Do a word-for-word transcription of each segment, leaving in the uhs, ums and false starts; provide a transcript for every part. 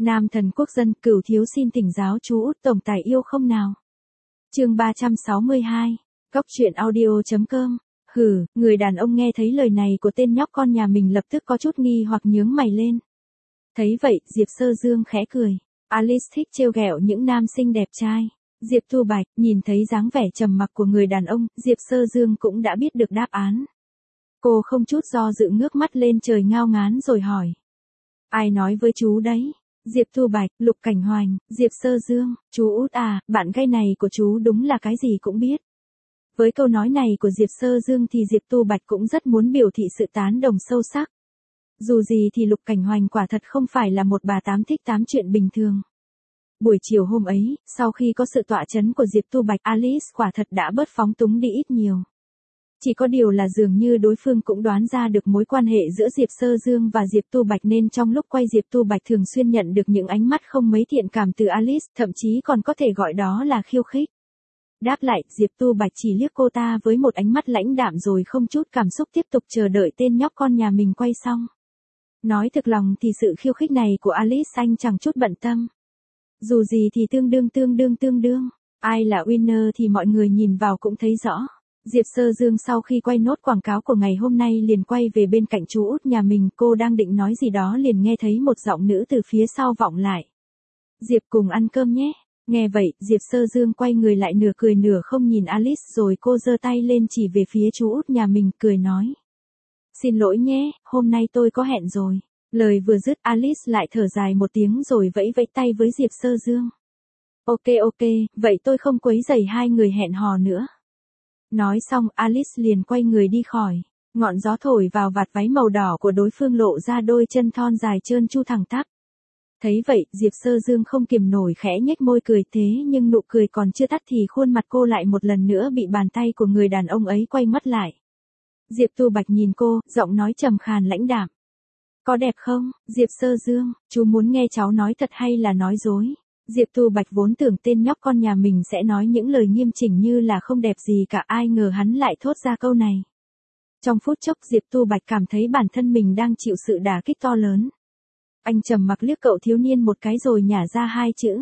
Nam thần quốc dân, cửu thiếu xin thỉnh giáo chú út tổng tài yêu không nào. Chương ba trăm sáu mươi hai, Góc truyện audio chấm com. Hừ, người đàn ông nghe thấy lời này của tên nhóc con nhà mình lập tức có chút nghi hoặc nhướng mày lên. Thấy vậy, Diệp Sơ Dương khẽ cười. Alice thích trêu ghẹo những nam sinh đẹp trai. Diệp Thu Bạch, nhìn thấy dáng vẻ trầm mặc của người đàn ông, Diệp Sơ Dương cũng đã biết được đáp án. Cô không chút do dự ngước mắt lên trời ngao ngán rồi hỏi. Ai nói với chú đấy? Diệp Thu Bạch, Lục Cảnh Hoành, Diệp Sơ Dương, chú út à, bạn gay này của chú đúng là cái gì cũng biết. Với câu nói này của Diệp Sơ Dương thì Diệp Thu Bạch cũng rất muốn biểu thị sự tán đồng sâu sắc. Dù gì thì Lục Cảnh Hoành quả thật không phải là một bà tám thích tám chuyện bình thường. Buổi chiều hôm ấy, sau khi có sự tọa chấn của Diệp Thu Bạch, Alice quả thật đã bớt phóng túng đi ít nhiều. Chỉ có điều là dường như đối phương cũng đoán ra được mối quan hệ giữa Diệp Sơ Dương và Diệp Thu Bạch nên trong lúc quay Diệp Thu Bạch thường xuyên nhận được những ánh mắt không mấy thiện cảm từ Alice, thậm chí còn có thể gọi đó là khiêu khích. Đáp lại, Diệp Thu Bạch chỉ liếc cô ta với một ánh mắt lãnh đạm rồi không chút cảm xúc tiếp tục chờ đợi tên nhóc con nhà mình quay xong. Nói thực lòng thì sự khiêu khích này của Alice anh chẳng chút bận tâm. Dù gì thì tương đương tương đương tương đương, ai là winner thì mọi người nhìn vào cũng thấy rõ. Diệp Sơ Dương sau khi quay nốt quảng cáo của ngày hôm nay liền quay về bên cạnh chú út nhà mình, cô đang định nói gì đó liền nghe thấy một giọng nữ từ phía sau vọng lại. Diệp cùng ăn cơm nhé. Nghe vậy, Diệp Sơ Dương quay người lại nửa cười nửa không nhìn Alice rồi cô giơ tay lên chỉ về phía chú út nhà mình, cười nói. Xin lỗi nhé, hôm nay tôi có hẹn rồi. Lời vừa dứt Alice lại thở dài một tiếng rồi vẫy vẫy tay với Diệp Sơ Dương. Ok ok, vậy tôi không quấy rầy hai người hẹn hò nữa. Nói xong Alice liền quay người đi khỏi. Ngọn gió thổi vào vạt váy màu đỏ của đối phương lộ ra đôi chân thon dài trơn tru thẳng tắp. Thấy vậy, Diệp Sơ Dương không kiềm nổi khẽ nhếch môi cười, thế nhưng nụ cười còn chưa tắt thì khuôn mặt cô lại một lần nữa bị bàn tay của người đàn ông ấy quay mất lại. Diệp Thu Bạch nhìn cô, giọng nói trầm khàn lãnh đạm. Có đẹp không, Diệp Sơ Dương, chú muốn nghe cháu nói thật hay là nói dối? Diệp Thu Bạch vốn tưởng tên nhóc con nhà mình sẽ nói những lời nghiêm chỉnh như là không đẹp gì cả, ai ngờ hắn lại thốt ra câu này. Trong phút chốc Diệp Thu Bạch cảm thấy bản thân mình đang chịu sự đả kích to lớn. Anh trầm mặc liếc cậu thiếu niên một cái rồi nhả ra hai chữ.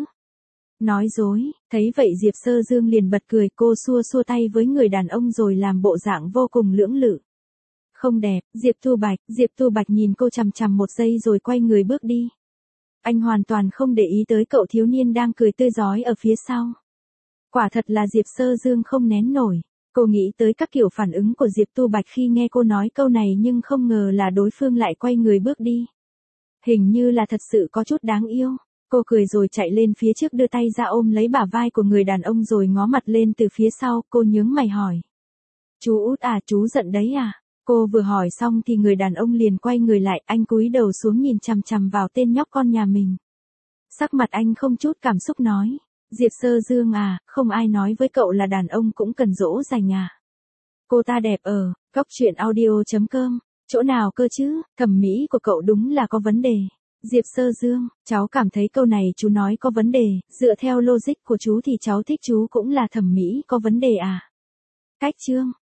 Nói dối, thấy vậy Diệp Sơ Dương liền bật cười, cô xua xua tay với người đàn ông rồi làm bộ dạng vô cùng lưỡng lự. Không đẹp, Diệp Thu Bạch, Diệp Thu Bạch nhìn cô chằm chằm một giây rồi quay người bước đi. Anh hoàn toàn không để ý tới cậu thiếu niên đang cười tươi rói ở phía sau. Quả thật là Diệp Sơ Dương không nén nổi. Cô nghĩ tới các kiểu phản ứng của Diệp Thu Bạch khi nghe cô nói câu này nhưng không ngờ là đối phương lại quay người bước đi. Hình như là thật sự có chút đáng yêu. Cô cười rồi chạy lên phía trước đưa tay ra ôm lấy bả vai của người đàn ông rồi ngó mặt lên từ phía sau, cô nhướng mày hỏi. Chú út à, chú giận đấy à? Cô vừa hỏi xong thì người đàn ông liền quay người lại, anh cúi đầu xuống nhìn chằm chằm vào tên nhóc con nhà mình. Sắc mặt anh không chút cảm xúc nói. Diệp Sơ Dương à, không ai nói với cậu là đàn ông cũng cần dỗ dành à? Cô ta đẹp ở, góc truyện audio chấm com. Chỗ nào cơ chứ, thẩm mỹ của cậu đúng là có vấn đề. Diệp Sơ Dương, cháu cảm thấy câu này chú nói có vấn đề, dựa theo logic của chú thì cháu thích chú cũng là thẩm mỹ có vấn đề à? Cách chương.